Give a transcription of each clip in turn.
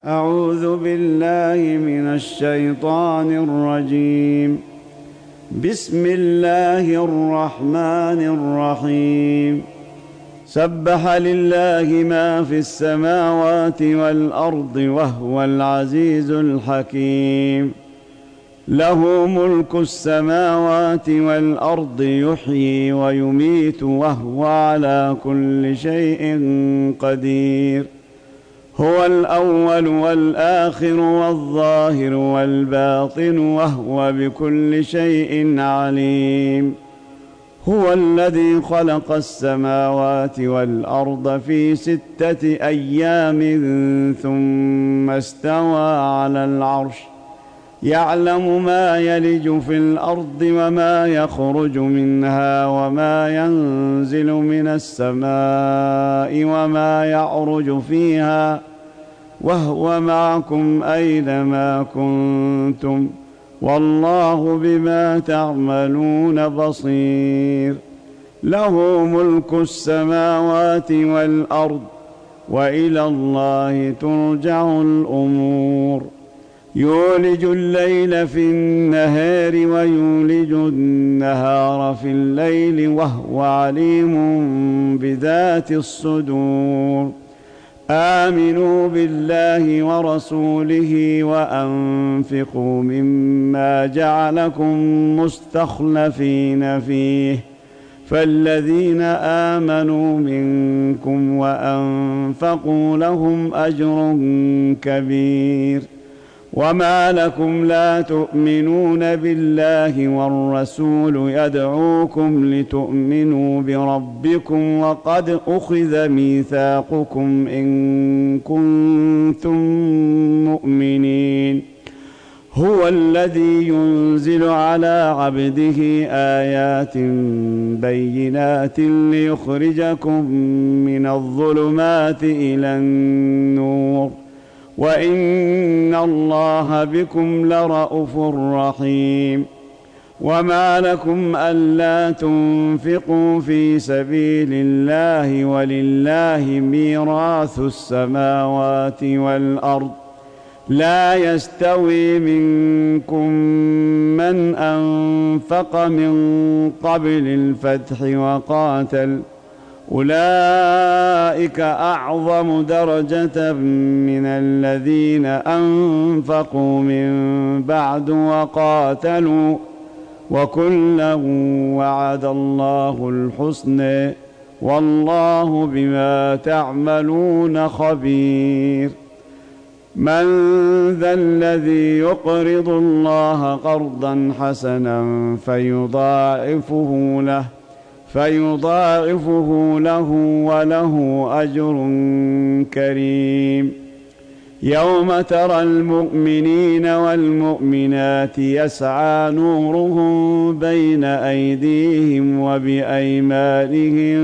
أعوذ بالله من الشيطان الرجيم. بسم الله الرحمن الرحيم. سبح لله ما في السماوات والأرض وهو العزيز الحكيم. له ملك السماوات والأرض يحيي ويميت وهو على كل شيء قدير. هو الأول والآخر والظاهر والباطن وهو بكل شيء عليم. هو الذي خلق السماوات والأرض في 6 أيام ثم استوى على العرش يعلم ما يلج في الأرض وما يخرج منها وما ينزل من السماء وما يعرج فيها وهو معكم أينما كنتم والله بما تعملون بصير. له ملك السماوات والأرض وإلى الله ترجع الأمور. يولج الليل في النهار ويولج النهار في الليل وهو عليم بذات الصدور. آمنوا بالله ورسوله وأنفقوا مما جعلكم مستخلفين فيه فالذين آمنوا منكم وأنفقوا لهم أجر كبير. وما لكم لا تؤمنون بالله والرسول يدعوكم لتؤمنوا بربكم وقد أخذ ميثاقكم إن كنتم مؤمنين. هو الذي ينزل على عبده آيات بينات ليخرجكم من الظلمات إلى النور وإن الله بكم لرءوف رحيم. وما لكم ألا تنفقوا في سبيل الله ولله ميراث السماوات والأرض لا يستوي منكم من أنفق من قبل الفتح وقاتل أولئك أعظم درجة من الذين أنفقوا من بعد وقاتلوا وكلا وعد الله الحسنى والله بما تعملون خبير. من ذا الذي يقرض الله قرضا حسنا فيضاعفه له وله أجر كريم. يوم ترى المؤمنين والمؤمنات يسعى نورهم بين أيديهم وبأيمانهم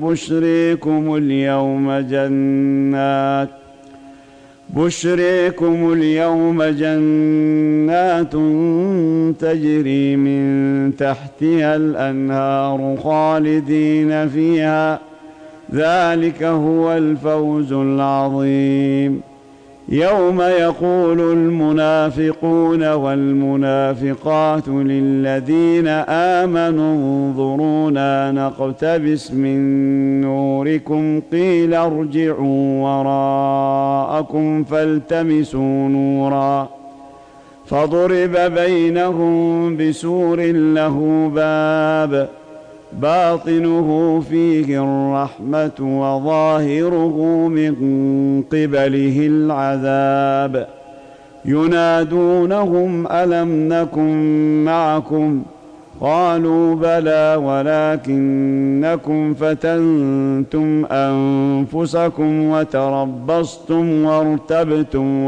بشريكم اليوم جنات تجري من تحتها الأنهار خالدين فيها ذلك هو الفوز العظيم. يوم يقول المنافقون والمنافقات للذين آمنوا انظرونا نقتبس من نوركم قيل ارجعوا وراءكم فالتمسوا نورا فضرب بينهم بسور له باب باطنه فيه الرحمة وظاهره من قبله العذاب. ينادونهم ألم نكن معكم قالوا بلى ولكنكم فتنتم أنفسكم وتربصتم وارتبتم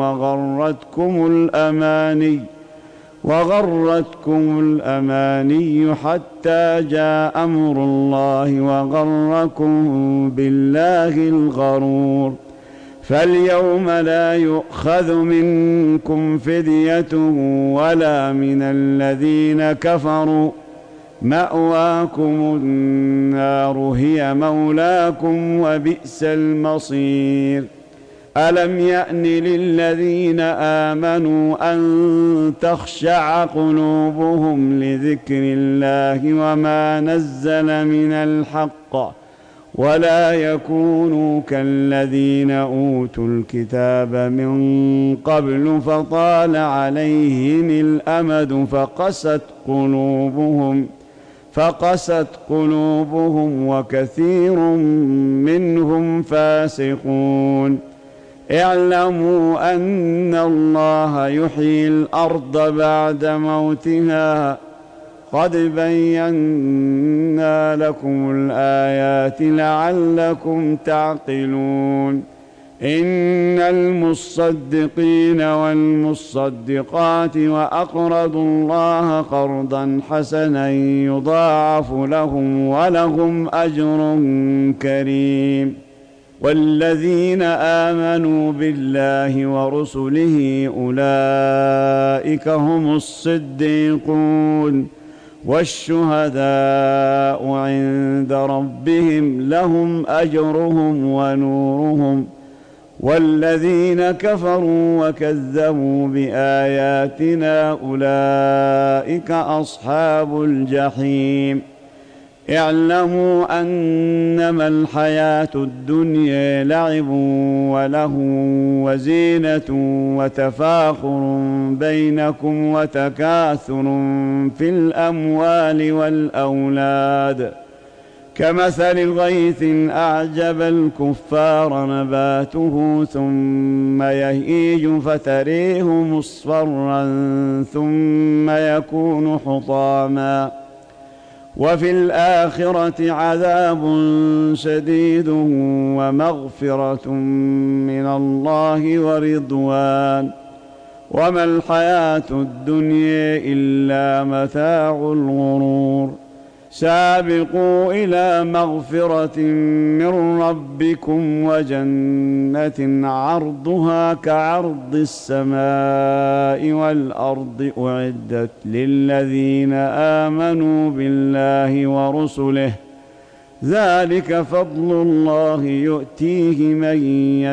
وغرتكم الأماني حتى جاء أمر الله وغركم بالله الغرور. فاليوم لا يؤخذ منكم فدية ولا من الذين كفروا مأواكم النار هي مولاكم وبئس المصير. ألم يأن للذين آمنوا أن تخشع قلوبهم لذكر الله وما نزل من الحق ولا يكونوا كالذين أوتوا الكتاب من قبل فطال عليهم الأمد فقست قلوبهم وكثير منهم فاسقون. اعلموا أن الله يحيي الأرض بعد موتها قد بينا لكم الآيات لعلكم تعقلون. إن المصدقين والمصدقات وأقرضوا الله قرضا حسنا يضاعف لهم ولهم أجر كريم. والذين آمنوا بالله ورسله أولئك هم الصديقون والشهداء عند ربهم لهم أجرهم ونورهم. والذين كفروا وكذبوا بآياتنا أولئك أصحاب الجحيم. اعلموا أنما الحياة الدنيا لعب ولهو وزينة وتفاخر بينكم وتكاثر في الأموال والأولاد كمثل غيث أعجب الكفار نباته ثم يهيج فتريه مصفرا ثم يكون حطاما وفي الآخرة عذاب شديد ومغفرة من الله ورضوان وما الحياة الدنيا إلا متاع الغرور. سابقوا إلى مغفرة من ربكم وجنة عرضها كعرض السماء والأرض أعدت للذين آمنوا بالله ورسله ذلك فضل الله يؤتيه من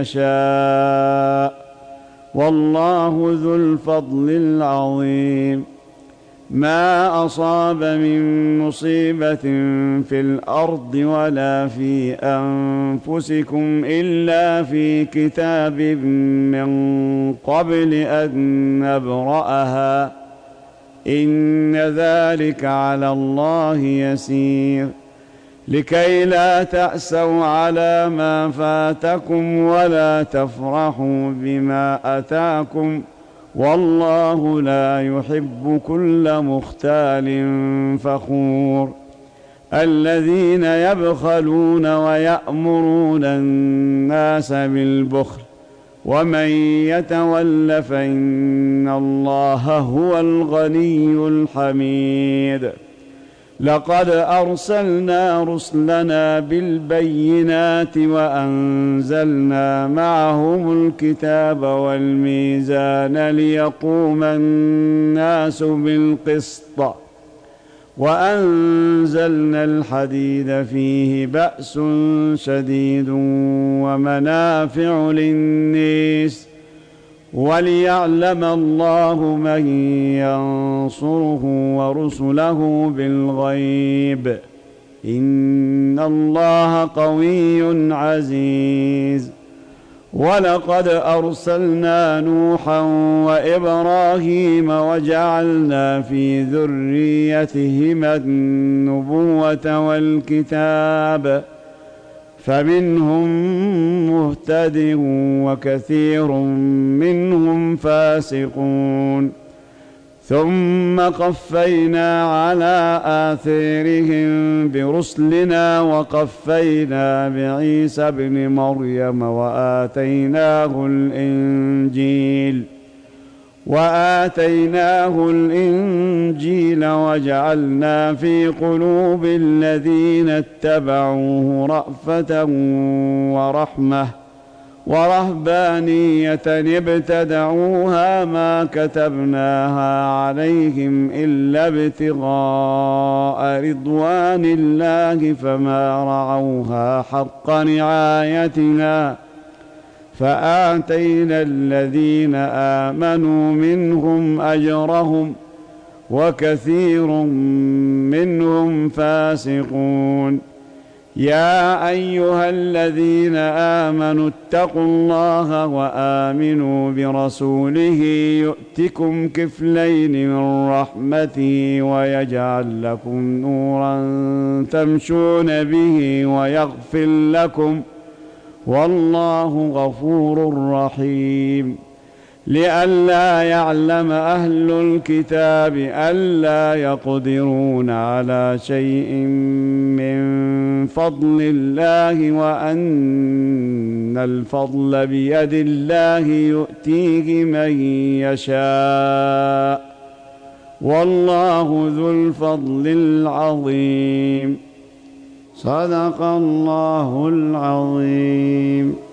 يشاء والله ذو الفضل العظيم. ما أصاب من مصيبة في الأرض ولا في أنفسكم إلا في كتاب من قبل أن نبرأها إن ذلك على الله يسير. لكي لا تأسوا على ما فاتكم ولا تفرحوا بما أتاكم والله لا يحب كل مختال فخور. الذين يبخلون ويأمرون الناس بالبخل ومن يتول فإن الله هو الغني الحميد. لقد أرسلنا رسلنا بالبينات وأنزلنا معهم الكتاب والميزان ليقوم الناس بالقسط وأنزلنا الحديد فيه بأس شديد ومنافع للناس وليعلم الله من ينصره ورسله بالغيب إن الله قوي عزيز. ولقد أرسلنا نوحا وإبراهيم وجعلنا في ذريتهما النبوة والكتاب فمنهم مهتد وكثير منهم فاسقون. ثم قفينا على آثارهم برسلنا وقفينا بعيسى ابن مريم وآتيناه الإنجيل وجعلنا في قلوب الذين اتبعوه رأفة ورحمة ورهبانية ابتدعوها ما كتبناها عليهم إلا ابتغاء رضوان الله فما رعوها حق رعايتها فآتينا الذين آمنوا منهم أجرهم وكثير منهم فاسقون. يا أيها الذين آمنوا اتقوا الله وآمنوا برسوله يؤتكم كفلين من رحمته ويجعل لكم نورا تمشون به ويغفر لكم والله غفور رحيم. لئلا يعلم أهل الكتاب ألا يقدرون على شيء من فضل الله وأن الفضل بيد الله يؤتيه من يشاء والله ذو الفضل العظيم. صدق الله العظيم.